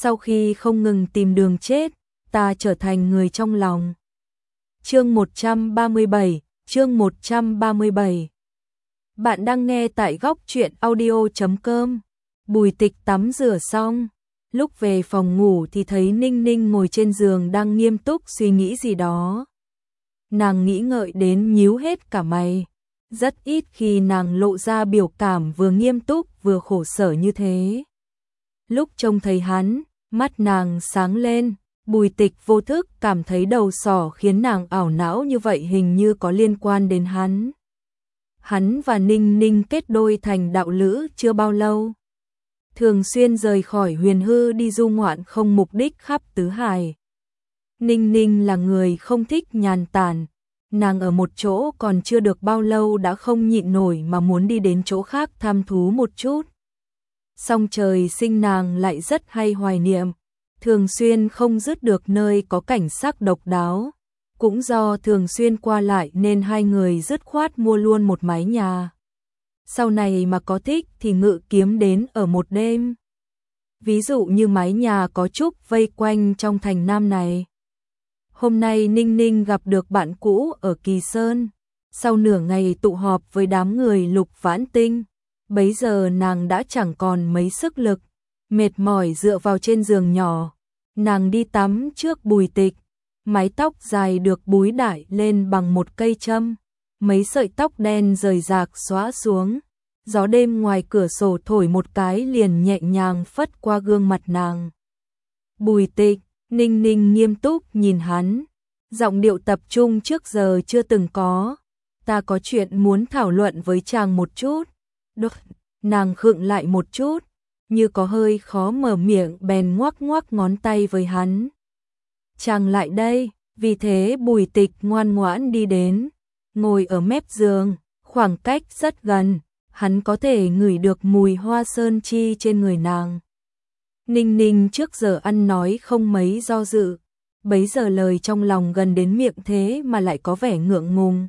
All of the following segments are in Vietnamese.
sau khi không ngừng tìm đường chết, ta trở thành người trong lòng. Chương 137, chương 137. Bạn đang nghe tại góc truyện audio.com. Bùi Tịch tắm rửa xong, lúc về phòng ngủ thì thấy Ninh Ninh ngồi trên giường đang nghiêm túc suy nghĩ gì đó. Nàng nghĩ ngợi đến nhíu hết cả mày. Rất ít khi nàng lộ ra biểu cảm vừa nghiêm túc vừa khổ sở như thế. Lúc trông thấy hắn, mắt nàng sáng lên, Bùi Tịch vô thức cảm thấy đầu sỏ khiến nàng ảo não như vậy hình như có liên quan đến hắn. Hắn và Ninh Ninh kết đôi thành đạo lữ chưa bao lâu. Thường xuyên rời khỏi Huyền Hư đi du ngoạn không mục đích khắp tứ hải. Ninh Ninh là người không thích nhàn tản. Nàng ở một chỗ còn chưa được bao lâu đã không nhịn nổi mà muốn đi đến chỗ khác thăm thú một chút. Song trời sinh nàng lại rất hay hoài niệm, thường xuyên không dứt được nơi có cảnh sắc độc đáo. Cũng do thường xuyên qua lại nên hai người dứt khoát mua luôn một mái nhà. Sau này mà có thích thì ngự kiếm đến ở một đêm. Ví dụ như mái nhà có trúc vây quanh trong thành Nam này. Hôm nay Ninh Ninh gặp được bạn cũ ở Kỳ Sơn. Sau nửa ngày tụ họp với đám người Lục Vãn Tinh, bấy giờ nàng đã chẳng còn mấy sức lực, mệt mỏi dựa vào trên giường nhỏ. Nàng đi tắm trước Bùi Tịch, mái tóc dài được búi đại lên bằng một cây châm, mấy sợi tóc đen rời rạc xõa xuống. Gió đêm ngoài cửa sổ thổi một cái liền nhẹ nhàng phất qua gương mặt nàng. Bùi Tịch, Ninh Ninh nghiêm túc nhìn hắn, giọng điệu tập trung trước giờ chưa từng có. Ta có chuyện muốn thảo luận với chàng một chút. Được, nàng khựng lại một chút, như có hơi khó mở miệng bèn ngoắc ngoắc ngón tay với hắn. Chàng lại đây, vì thế Bùi Tịch ngoan ngoãn đi đến, ngồi ở mép giường, khoảng cách rất gần, hắn có thể ngửi được mùi hoa sơn chi trên người nàng. Ninh Ninh trước giờ ăn nói không mấy do dự, bấy giờ lời trong lòng gần đến miệng thế mà lại có vẻ ngượng ngùng.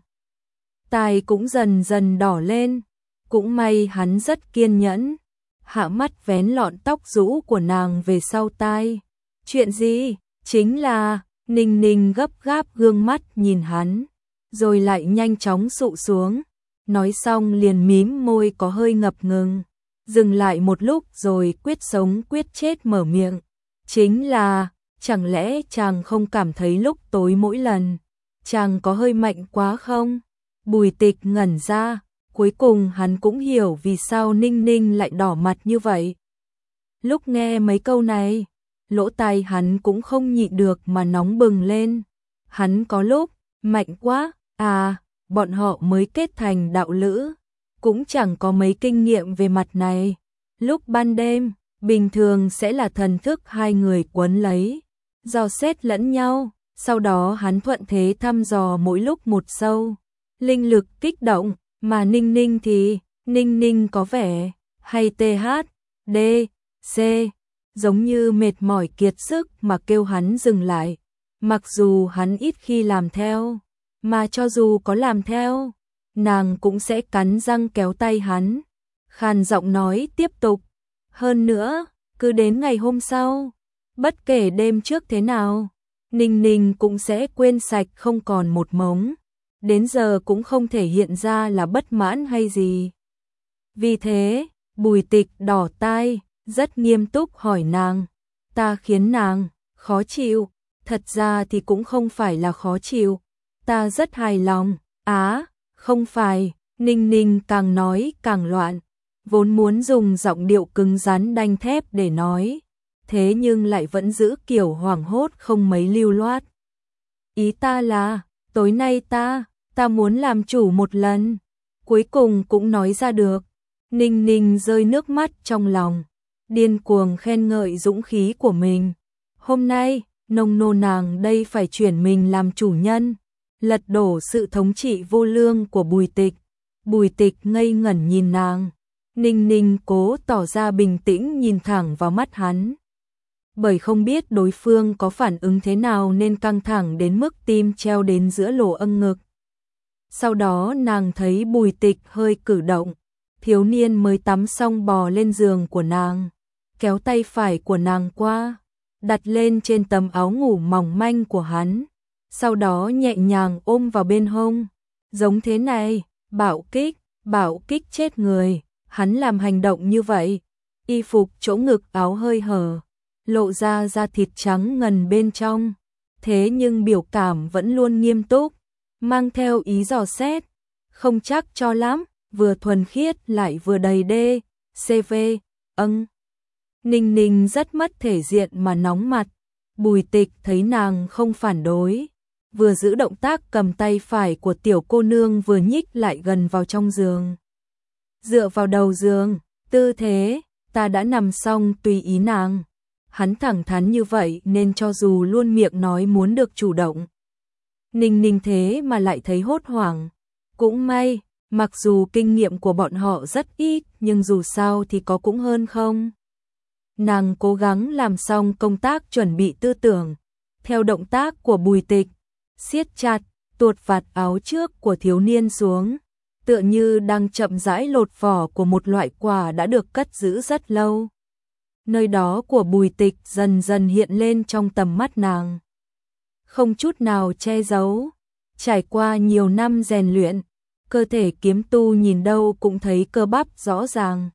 Tai cũng dần dần đỏ lên, cũng may hắn rất kiên nhẫn, hạ mắt vén lọn tóc rũ của nàng về sau tai. Chuyện gì? Chính là, Ninh Ninh gấp gáp gương mắt nhìn hắn, rồi lại nhanh chóng sụ xuống, nói xong liền mím môi có hơi ngập ngừng, dừng lại một lúc rồi quyết sống quyết chết mở miệng. Chính là, chẳng lẽ chàng không cảm thấy lúc tối mỗi lần, chàng có hơi mạnh quá không? Bùi Tịch ngẩn ra, cuối cùng hắn cũng hiểu vì sao Ninh Ninh lại đỏ mặt như vậy. Lúc nghe mấy câu này, lỗ tai hắn cũng không nhịn được mà nóng bừng lên. Hắn có lúc, mạnh quá, bọn họ mới kết thành đạo lữ, cũng chẳng có mấy kinh nghiệm về mặt này. Lúc ban đêm, bình thường sẽ là thần thức hai người quấn lấy, dò xét lẫn nhau, sau đó hắn thuận thế thăm dò mỗi lúc một sâu. Linh lực kích động, mà Ninh Ninh thì, Ninh Ninh có vẻ, hay THD, C, giống như mệt mỏi kiệt sức mà kêu hắn dừng lại. Mặc dù hắn ít khi làm theo, mà cho dù có làm theo, nàng cũng sẽ cắn răng kéo tay hắn. Khàn giọng nói tiếp tục, hơn nữa, cứ đến ngày hôm sau, bất kể đêm trước thế nào, Ninh Ninh cũng sẽ quên sạch không còn một mống. Đến giờ cũng không thể hiện ra là bất mãn hay gì. Vì thế, Bùi Tịch đỏ tai, rất nghiêm túc hỏi nàng. Ta khiến nàng khó chịu, thật ra thì cũng không phải là khó chịu, ta rất hài lòng. Không phải, Ninh Ninh càng nói càng loạn, vốn muốn dùng giọng điệu cứng rắn đanh thép để nói, thế nhưng lại vẫn giữ kiểu hoảng hốt không mấy lưu loát. Ý ta là, tối nay ta muốn làm chủ một lần, cuối cùng cũng nói ra được. Ninh Ninh rơi nước mắt trong lòng, điên cuồng khen ngợi dũng khí của mình. Hôm nay, nông nô nàng đây phải chuyển mình làm chủ nhân, lật đổ sự thống trị vô lương của Bùi Tịch. Bùi Tịch ngây ngẩn nhìn nàng, Ninh Ninh cố tỏ ra bình tĩnh nhìn thẳng vào mắt hắn. Bởi không biết đối phương có phản ứng thế nào nên căng thẳng đến mức tim treo đến giữa lỗ âng ngực. Sau đó nàng thấy Bùi Tịch hơi cử động, thiếu niên mới tắm xong bò lên giường của nàng, kéo tay phải của nàng qua, đặt lên trên tấm áo ngủ mỏng manh của hắn, sau đó nhẹ nhàng ôm vào bên hông. Giống thế này, bạo kích chết người. Hắn làm hành động như vậy, y phục chỗ ngực áo hơi hở, lộ ra da thịt trắng ngần bên trong. Thế nhưng biểu cảm vẫn luôn nghiêm túc, mang theo ý dò xét, không chắc cho lắm, vừa thuần khiết lại vừa đầy đê, CV, Ninh Ninh rất mất thể diện mà nóng mặt. Bùi Tịch thấy nàng không phản đối, vừa giữ động tác cầm tay phải của tiểu cô nương vừa nhích lại gần vào trong giường. Dựa vào đầu giường, tư thế, ta đã nằm xong tùy ý nàng. Hắn thẳng thắn như vậy nên cho dù luôn miệng nói muốn được chủ động. Ninh Ninh thế mà lại thấy hốt hoảng. Cũng may, mặc dù kinh nghiệm của bọn họ rất ít nhưng dù sao thì có cũng hơn không. Nàng cố gắng làm xong công tác chuẩn bị tư tưởng. Theo động tác của Bùi Tịch, siết chặt, tuột vạt áo trước của thiếu niên xuống, tựa như đang chậm rãi lột vỏ của một loại quả đã được cất giữ rất lâu. Nơi đó của Bùi Tịch dần dần hiện lên trong tầm mắt nàng. Không chút nào che giấu, trải qua nhiều năm rèn luyện, cơ thể kiếm tu nhìn đâu cũng thấy cơ bắp rõ ràng.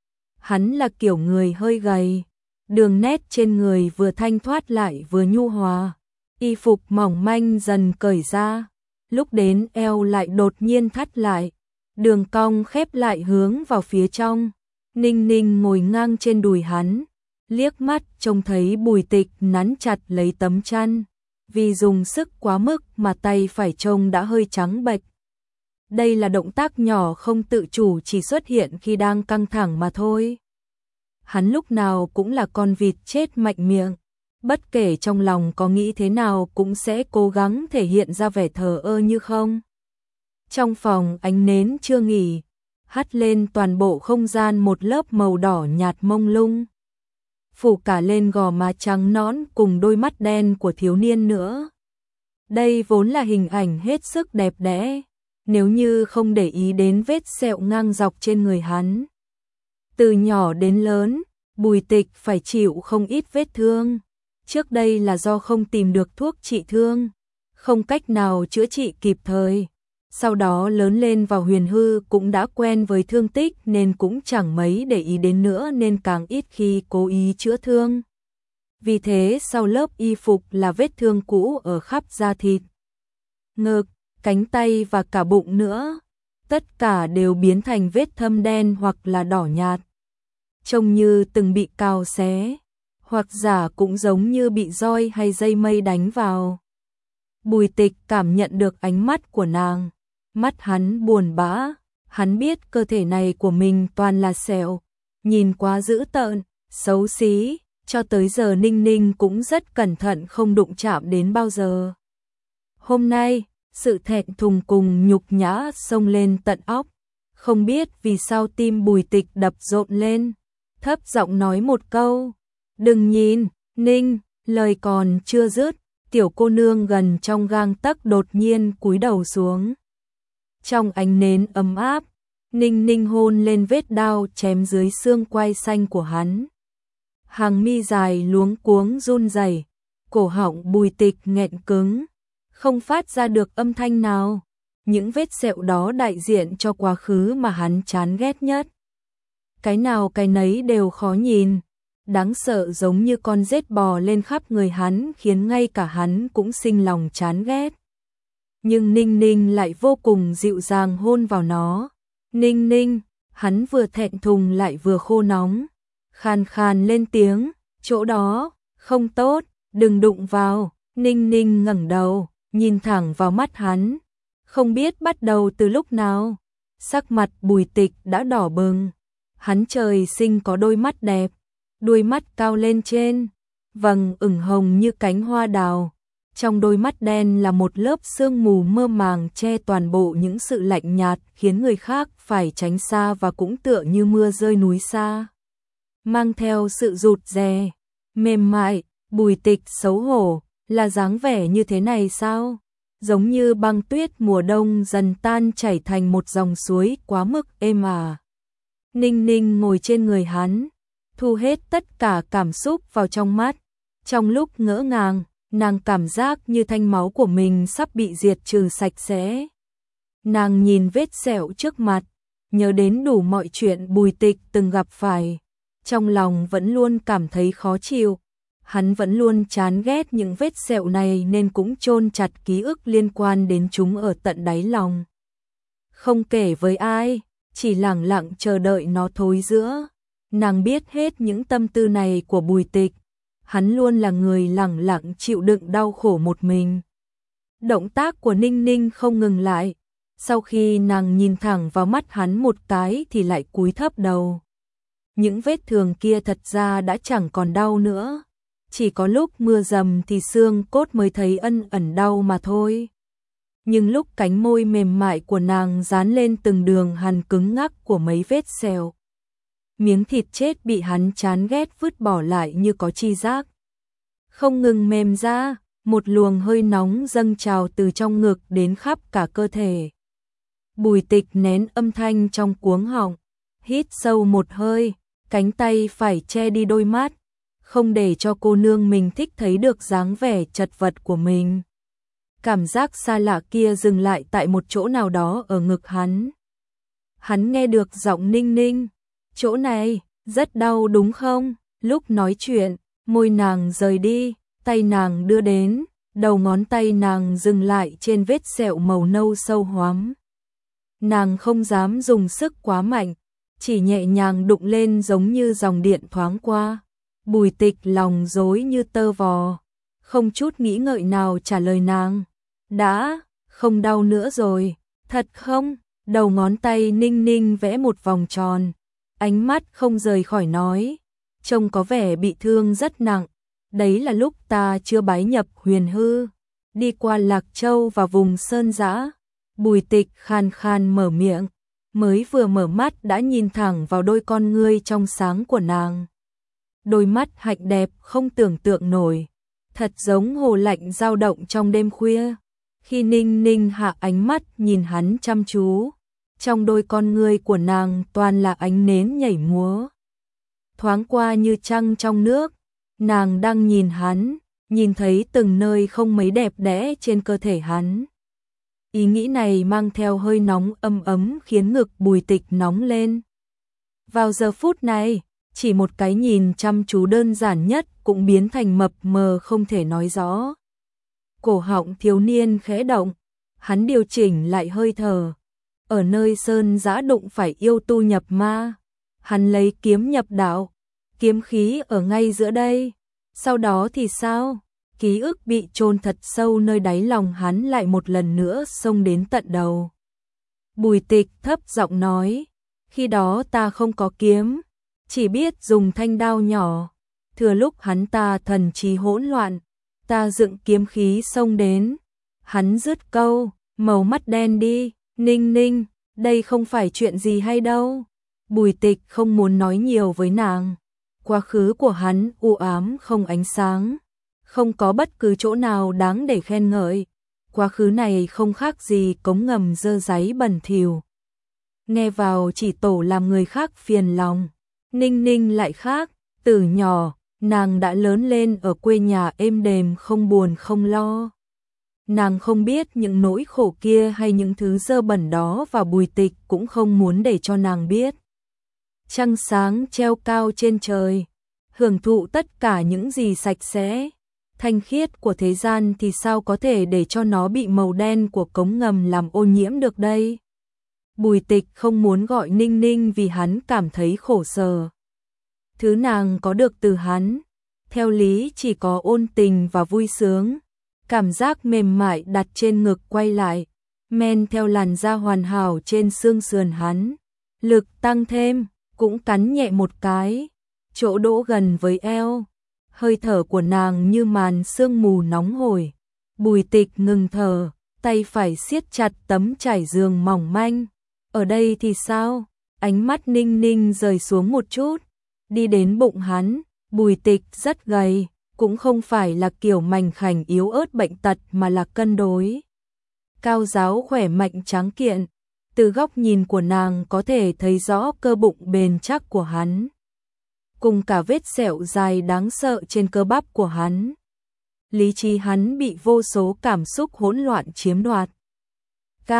Hắn là kiểu người hơi gầy, đường nét trên người vừa thanh thoát lại vừa nhu hòa, y phục mỏng manh dần cởi ra, lúc đến eo lại đột nhiên thắt lại, đường cong khép lại hướng vào phía trong. Ninh Ninh ngồi ngang trên đùi hắn, liếc mắt trông thấy Bùi Tịch nắn chặt lấy tấm chăn, vì dùng sức quá mức mà tay phải trông đã hơi trắng bệch. Đây là động tác nhỏ không tự chủ chỉ xuất hiện khi đang căng thẳng mà thôi. Hắn lúc nào cũng là con vịt chết mạnh miệng, bất kể trong lòng có nghĩ thế nào cũng sẽ cố gắng thể hiện ra vẻ thờ ơ như không. Trong phòng ánh nến chưa nghỉ, hắt lên toàn bộ không gian một lớp màu đỏ nhạt mông lung, phủ cả lên gò má trắng nõn cùng đôi mắt đen của thiếu niên nữa. Đây vốn là hình ảnh hết sức đẹp đẽ, nếu như không để ý đến vết sẹo ngang dọc trên người hắn. Từ nhỏ đến lớn, Bùi Tịch phải chịu không ít vết thương. Trước đây là do không tìm được thuốc trị thương, không cách nào chữa trị kịp thời. Sau đó lớn lên vào huyền hư cũng đã quen với thương tích nên cũng chẳng mấy để ý đến nữa nên càng ít khi cố ý chữa thương. Vì thế sau lớp y phục là vết thương cũ ở khắp da thịt, ngực, cánh tay và cả bụng nữa. Tất cả đều biến thành vết thâm đen hoặc là đỏ nhạt, trông như từng bị cào xé, hoặc giả cũng giống như bị roi hay dây mây đánh vào. Bùi Tịch cảm nhận được ánh mắt của nàng, mắt hắn buồn bã, hắn biết cơ thể này của mình toàn là sẹo, nhìn quá dữ tợn, xấu xí, cho tới giờ Ninh Ninh cũng rất cẩn thận không đụng chạm đến bao giờ. Hôm nay, sự thẹn thùng cùng nhục nhã xông lên tận óc, không biết vì sao tim Bùi Tịch đập rộn lên, thấp giọng nói một câu, đừng nhìn, Ninh, lời còn chưa dứt, tiểu cô nương gần trong gang tấc đột nhiên cúi đầu xuống. Trong ánh nến ấm áp, Ninh Ninh hôn lên vết đao chém dưới xương quai xanh của hắn. Hàng mi dài luống cuống run rẩy, cổ họng Bùi Tịch nghẹn cứng, không phát ra được âm thanh nào. Những vết sẹo đó đại diện cho quá khứ mà hắn chán ghét nhất. Cái nào cái nấy đều khó nhìn, đáng sợ giống như con rết bò lên khắp người hắn khiến ngay cả hắn cũng sinh lòng chán ghét. Nhưng Ninh Ninh lại vô cùng dịu dàng hôn vào nó. Ninh Ninh, hắn vừa thẹn thùng lại vừa khô nóng, khàn khàn lên tiếng, chỗ đó, không tốt, đừng đụng vào. Ninh Ninh ngẩng đầu, nhìn thẳng vào mắt hắn, không biết bắt đầu từ lúc nào, sắc mặt Bùi Tịch đã đỏ bừng. Hắn trời sinh có đôi mắt đẹp, đuôi mắt cao lên trên, vầng ửng hồng như cánh hoa đào. Trong đôi mắt đen là một lớp sương mù mơ màng che toàn bộ những sự lạnh nhạt khiến người khác phải tránh xa và cũng tựa như mưa rơi núi xa. Mang theo sự rụt rè, mềm mại, Bùi Tịch xấu hổ, là dáng vẻ như thế này sao? Giống như băng tuyết mùa đông dần tan chảy thành một dòng suối quá mức êm ả. Ninh Ninh ngồi trên người hắn, thu hết tất cả cảm xúc vào trong mắt, Trong lúc ngỡ ngàng, nàng cảm giác như thanh máu của mình sắp bị diệt trừ sạch sẽ. Nàng nhìn vết sẹo trước mặt, nhớ đến đủ mọi chuyện Bùi Tịch từng gặp phải, trong lòng vẫn luôn cảm thấy khó chịu. Hắn vẫn luôn chán ghét những vết sẹo này nên cũng chôn chặt ký ức liên quan đến chúng ở tận đáy lòng. Không kể với ai, chỉ lẳng lặng chờ đợi nó thối rữa. Nàng biết hết những tâm tư này của Bùi Tịch. Hắn luôn là người lẳng lặng chịu đựng đau khổ một mình. Động tác của Ninh Ninh không ngừng lại. Sau khi nàng nhìn thẳng vào mắt hắn một cái thì lại cúi thấp đầu. Những vết thương kia thật ra đã chẳng còn đau nữa. Chỉ có lúc mưa dầm thì xương cốt mới thấy ẩn ẩn đau mà thôi. Nhưng lúc cánh môi mềm mại của nàng dán lên từng đường hằn cứng ngắc của mấy vết sẹo, miếng thịt chết bị hắn chán ghét vứt bỏ lại như có chi giác. Không ngừng mềm ra, một luồng hơi nóng dâng trào từ trong ngực đến khắp cả cơ thể. Bùi Tịch nén âm thanh trong cuống họng, hít sâu một hơi, cánh tay phải che đi đôi mắt, không để cho cô nương mình thích thấy được dáng vẻ chật vật của mình. Cảm giác xa lạ kia dừng lại tại một chỗ nào đó ở ngực hắn. Hắn nghe được giọng Ninh Ninh, chỗ này, rất đau đúng không? Lúc nói chuyện, môi nàng rời đi, tay nàng đưa đến, đầu ngón tay nàng dừng lại trên vết sẹo màu nâu sâu hoắm. Nàng không dám dùng sức quá mạnh, chỉ nhẹ nhàng đụng lên giống như dòng điện thoáng qua. Bùi Tịch lòng rối như tơ vò, không chút nghĩ ngợi nào trả lời nàng. Đã, không đau nữa rồi, thật không? Đầu ngón tay Ninh Ninh vẽ một vòng tròn, ánh mắt không rời khỏi nói, trông có vẻ bị thương rất nặng. Đấy là lúc ta chưa bái nhập Huyền Hư, đi qua Lạc Châu và vùng sơn dã. Bùi Tịch khan khan mở miệng, mới vừa mở mắt đã nhìn thẳng vào đôi con ngươi trong sáng của nàng. Đôi mắt hạnh đẹp không tưởng tượng nổi, thật giống hồ lạnh dao động trong đêm khuya. Khi Ninh Ninh hạ ánh mắt nhìn hắn chăm chú, trong đôi con ngươi của nàng toàn là ánh nến nhảy múa. Thoáng qua như trăng trong nước, nàng đang nhìn hắn, nhìn thấy từng nơi không mấy đẹp đẽ trên cơ thể hắn. Ý nghĩ này mang theo hơi nóng ấm ấm khiến ngực Bùi Tịch nóng lên. Vào giờ phút này, chỉ một cái nhìn chăm chú đơn giản nhất cũng biến thành mập mờ không thể nói rõ. Cổ họng thiếu niên khẽ động, hắn điều chỉnh lại hơi thở. Ở nơi sơn dã đụng phải yêu tu nhập ma, hắn lấy kiếm nhập đạo, kiếm khí ở ngay giữa đây. Sau đó thì sao? Ký ức bị chôn thật sâu nơi đáy lòng hắn lại một lần nữa xông đến tận đầu. Bùi Tịch thấp giọng nói, khi đó ta không có kiếm, chỉ biết dùng thanh đao nhỏ. Thừa lúc hắn ta thần trí hỗn loạn, ta dựng kiếm khí xông đến. Hắn dứt câu, màu mắt đen đi. Ninh Ninh, đây không phải chuyện gì hay đâu. Bùi Tịch không muốn nói nhiều với nàng. Quá khứ của hắn u ám không ánh sáng, không có bất cứ chỗ nào đáng để khen ngợi. Quá khứ này không khác gì cống ngầm dơ dáy bẩn thỉu. Nghe vào chỉ tổ làm người khác phiền lòng. Ninh Ninh lại khác, từ nhỏ, nàng đã lớn lên ở quê nhà êm đềm không buồn không lo. Nàng không biết những nỗi khổ kia hay những thứ dơ bẩn đó và Bùi Tịch cũng không muốn để cho nàng biết. Trăng sáng treo cao trên trời, hưởng thụ tất cả những gì sạch sẽ, thanh khiết của thế gian thì sao có thể để cho nó bị màu đen của cống ngầm làm ô nhiễm được đây. Bùi Tịch không muốn gọi Ninh Ninh vì hắn cảm thấy khổ sở. Thứ nàng có được từ hắn, theo lý chỉ có ôn tình và vui sướng. Cảm giác mềm mại đặt trên ngực quay lại, men theo làn da hoàn hảo trên xương sườn hắn. Lực tăng thêm, cũng cắn nhẹ một cái, chỗ đỗ gần với eo. Hơi thở của nàng như màn sương mù nóng hổi. Bùi Tịch ngừng thở, tay phải siết chặt tấm trải giường mỏng manh. Ở đây thì sao? Ánh mắt Ninh Ninh rời xuống một chút, đi đến bụng hắn. Bùi Tịch rất gầy, cũng không phải là kiểu mảnh khảnh yếu ớt bệnh tật mà là cân đối. Cao ráo khỏe mạnh tráng kiện, từ góc nhìn của nàng có thể thấy rõ cơ bụng bền chắc của hắn. cùng cả vết sẹo dài đáng sợ trên cơ bắp của hắn. Lý trí hắn bị vô số cảm xúc hỗn loạn chiếm đoạt. K,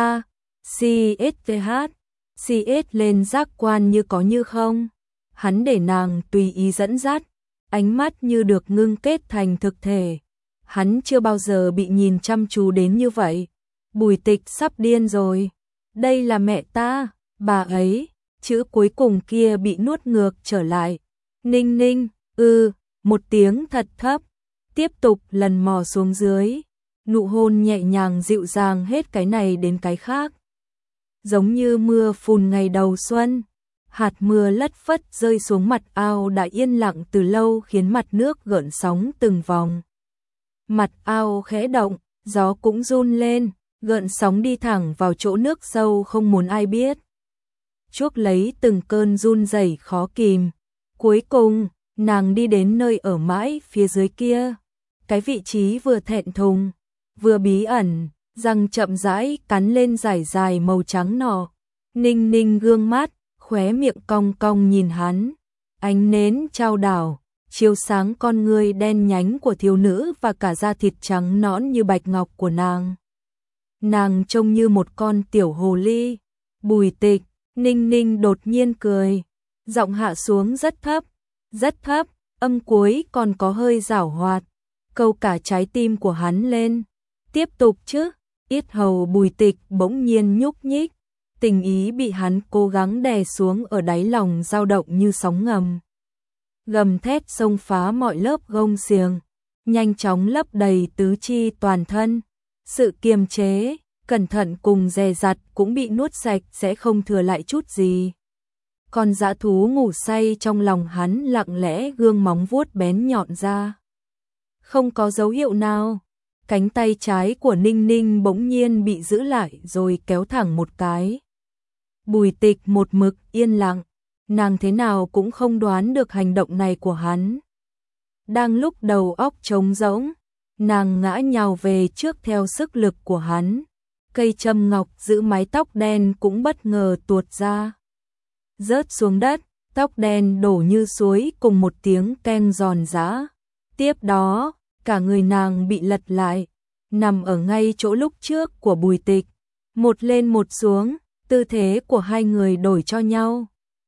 CSTH, CS lên giác quan như có như không. Hắn để nàng tùy ý dẫn dắt, ánh mắt như được ngưng kết thành thực thể. Hắn chưa bao giờ bị nhìn chăm chú đến như vậy. Bùi Tịch sắp điên rồi. Đây là mẹ ta, bà ấy. Chữ cuối cùng kia bị nuốt ngược trở lại. Ninh ninh, một tiếng thật thấp. Tiếp tục lần mò xuống dưới. Nụ hôn nhẹ nhàng dịu dàng hết cái này đến cái khác. Giống như mưa phùn ngày đầu xuân. Hạt mưa lất phất rơi xuống mặt ao đã yên lặng từ lâu khiến mặt nước gợn sóng từng vòng. Mặt ao khẽ động, gió cũng run lên, gợn sóng đi thẳng vào chỗ nước sâu không muốn ai biết. Chuốc lấy từng cơn run rẩy khó kìm. Cuối cùng, nàng đi đến nơi ở mãi phía dưới kia. Cái vị trí vừa thẹn thùng, vừa bí ẩn, răng chậm rãi cắn lên dải dài màu trắng nọ. Ninh ninh gương mắt, khóe miệng cong cong nhìn hắn. Ánh nến trao đảo, chiếu sáng con người đen nhánh của thiếu nữ và cả da thịt trắng nõn như bạch ngọc của nàng. Nàng trông như một con tiểu hồ ly. Bùi Tịch, Ninh ninh đột nhiên cười. Giọng hạ xuống rất thấp, âm cuối còn có hơi giảo hoạt. Câu cả trái tim của hắn lên. Tiếp tục chứ. Yết hầu Bùi Tịch bỗng nhiên nhúc nhích. Tình ý bị hắn cố gắng đè xuống ở đáy lòng dao động như sóng ngầm. Gầm thét xông phá mọi lớp gông xiềng, nhanh chóng lấp đầy tứ chi toàn thân. Sự kiềm chế, cẩn thận cùng dè dặt cũng bị nuốt sạch sẽ không thừa lại chút gì. Con dã thú ngủ say trong lòng hắn lặng lẽ gương móng vuốt bén nhọn ra. Không có dấu hiệu nào. Cánh tay trái của Ninh ninh bỗng nhiên bị giữ lại rồi kéo thẳng một cái. Bùi Tịch một mực yên lặng, nàng thế nào cũng không đoán được hành động này của hắn. Đang lúc đầu óc trống rỗng, nàng ngã nhào về trước theo sức lực của hắn. Cây châm ngọc giữ mái tóc đen cũng bất ngờ tuột ra. Rớt xuống đất, tóc đen đổ như suối cùng một tiếng keng giòn giã. Tiếp đó, cả người nàng bị lật lại, nằm ở ngay chỗ lúc trước của Bùi Tịch. Một lên một xuống, tư thế của hai người đổi cho nhau.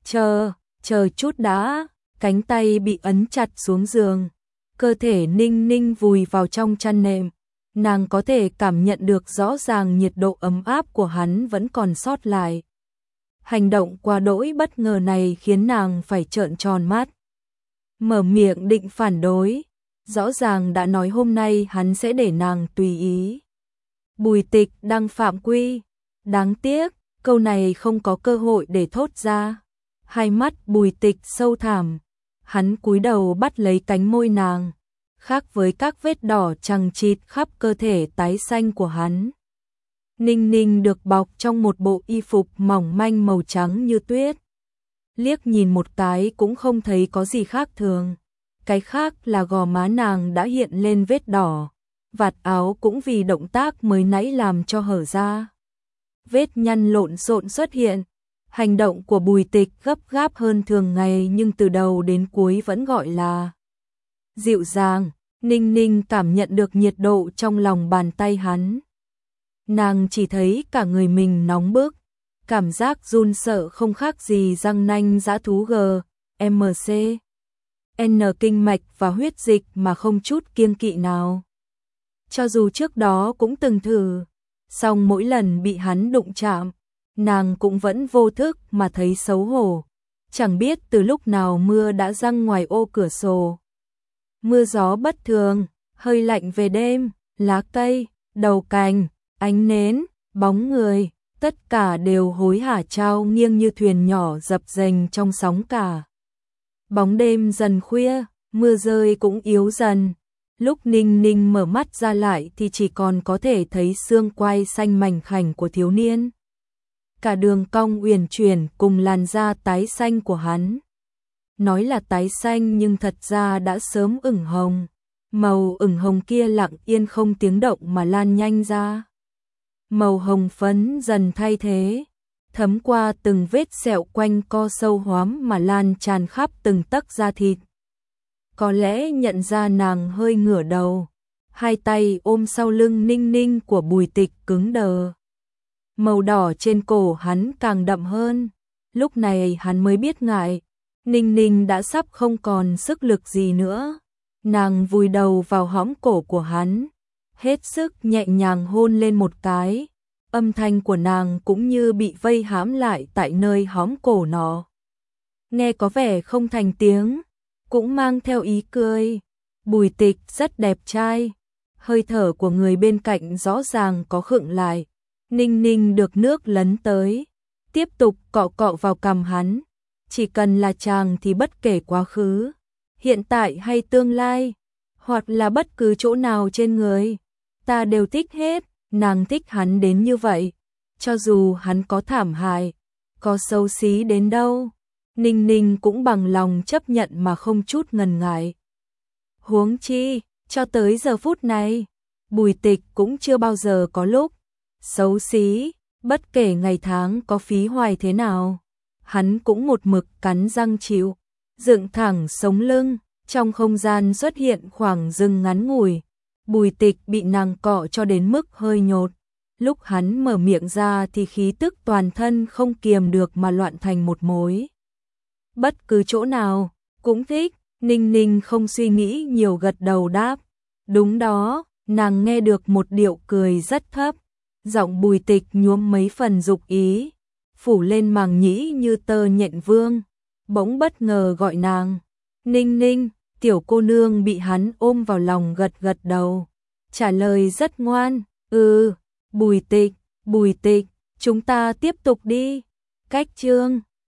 Chờ chút đã, cánh tay bị ấn chặt xuống giường. Cơ thể Ninh ninh vùi vào trong chăn nệm. Nàng có thể cảm nhận được rõ ràng nhiệt độ ấm áp của hắn vẫn còn sót lại. Hành động quá đỗi bất ngờ này khiến nàng phải trợn tròn mắt. Mở miệng định phản đối. Rõ ràng đã nói hôm nay hắn sẽ để nàng tùy ý. Bùi Tịch đang phạm quy. Đáng tiếc, câu này không có cơ hội để thốt ra. Hai mắt Bùi Tịch sâu thẳm. Hắn cúi đầu bắt lấy cánh môi nàng. Khác với các vết đỏ chằng chịt khắp cơ thể tái xanh của hắn. Ninh ninh được bọc trong một bộ y phục mỏng manh màu trắng như tuyết. Liếc nhìn một cái cũng không thấy có gì khác thường. Cái khác là gò má nàng đã hiện lên vết đỏ. Vạt áo cũng vì động tác mới nãy làm cho hở ra. Vết nhăn lộn xộn xuất hiện. Hành động của Bùi Tịch gấp gáp hơn thường ngày nhưng từ đầu đến cuối vẫn gọi là dịu dàng. Ninh ninh cảm nhận được nhiệt độ trong lòng bàn tay hắn. Nàng chỉ thấy cả người mình nóng bức. Cảm giác run sợ không khác gì răng nanh dã thú MC. N kinh mạch và huyết dịch mà không chút kiêng kỵ nào. Cho dù trước đó cũng từng thử, song mỗi lần bị hắn đụng chạm, nàng cũng vẫn vô thức mà thấy xấu hổ. Chẳng biết từ lúc nào mưa đã giăng ngoài ô cửa sổ. Mưa gió bất thường, hơi lạnh về đêm, lá cây, đầu cành, ánh nến, bóng người, tất cả đều hối hả trao nghiêng như thuyền nhỏ dập dềnh trong sóng cả. Bóng đêm dần khuya, mưa rơi cũng yếu dần. Lúc Ninh ninh mở mắt ra lại thì chỉ còn có thể thấy xương quai xanh mảnh khảnh của thiếu niên. Cả đường cong uyển chuyển cùng làn da tái xanh của hắn. Nói là tái xanh nhưng thật ra đã sớm ửng hồng. Màu ửng hồng kia lặng yên không tiếng động mà lan nhanh ra. Màu hồng phấn dần thay thế. thấm qua từng vết sẹo quanh co sâu hoắm mà lan tràn khắp từng tấc da thịt. Có lẽ nhận ra nàng hơi ngửa đầu, hai tay ôm sau lưng Ninh Ninh của Bùi Tịch cứng đờ. Màu đỏ trên cổ hắn càng đậm hơn, lúc này hắn mới biết ngại, Ninh Ninh đã sắp không còn sức lực gì nữa. Nàng vùi đầu vào hõm cổ của hắn, hết sức nhẹ nhàng hôn lên một cái, âm thanh của nàng cũng như bị vây hãm lại tại nơi hõm cổ nó. Nghe có vẻ không thành tiếng, cũng mang theo ý cười. Bùi Tịch rất đẹp trai, hơi thở của người bên cạnh rõ ràng có khựng lại. Ninh Ninh được nước lấn tới, tiếp tục cọ cọ vào cằm hắn. Chỉ cần là chàng thì bất kể quá khứ, hiện tại hay tương lai, hoặc là bất cứ chỗ nào trên người, ta đều thích hết. Nàng thích hắn đến như vậy, cho dù hắn có thảm hại, có xấu xí đến đâu, Ninh Ninh cũng bằng lòng chấp nhận mà không chút ngần ngại. Huống chi, cho tới giờ phút này, Bùi Tịch cũng chưa bao giờ có lúc xấu xí, bất kể ngày tháng có phí hoài thế nào, hắn cũng một mực cắn răng chịu, dựng thẳng sống lưng. Trong không gian xuất hiện khoảng dừng ngắn ngủi, Bùi Tịch bị nàng cọ cho đến mức hơi nhột. Lúc hắn mở miệng ra thì khí tức toàn thân không kiềm được mà loạn thành một mối. Bất cứ chỗ nào, cũng thích. Ninh Ninh không suy nghĩ nhiều gật đầu đáp. Đúng đó, nàng nghe được một điệu cười rất thấp. Giọng Bùi Tịch nhuốm mấy phần dục ý, phủ lên màng nhĩ như tơ nhện vương. Bỗng bất ngờ gọi nàng. Ninh Ninh. Tiểu cô nương bị hắn ôm vào lòng gật gật đầu, trả lời rất ngoan. Bùi Tịch, chúng ta tiếp tục đi. Cách chương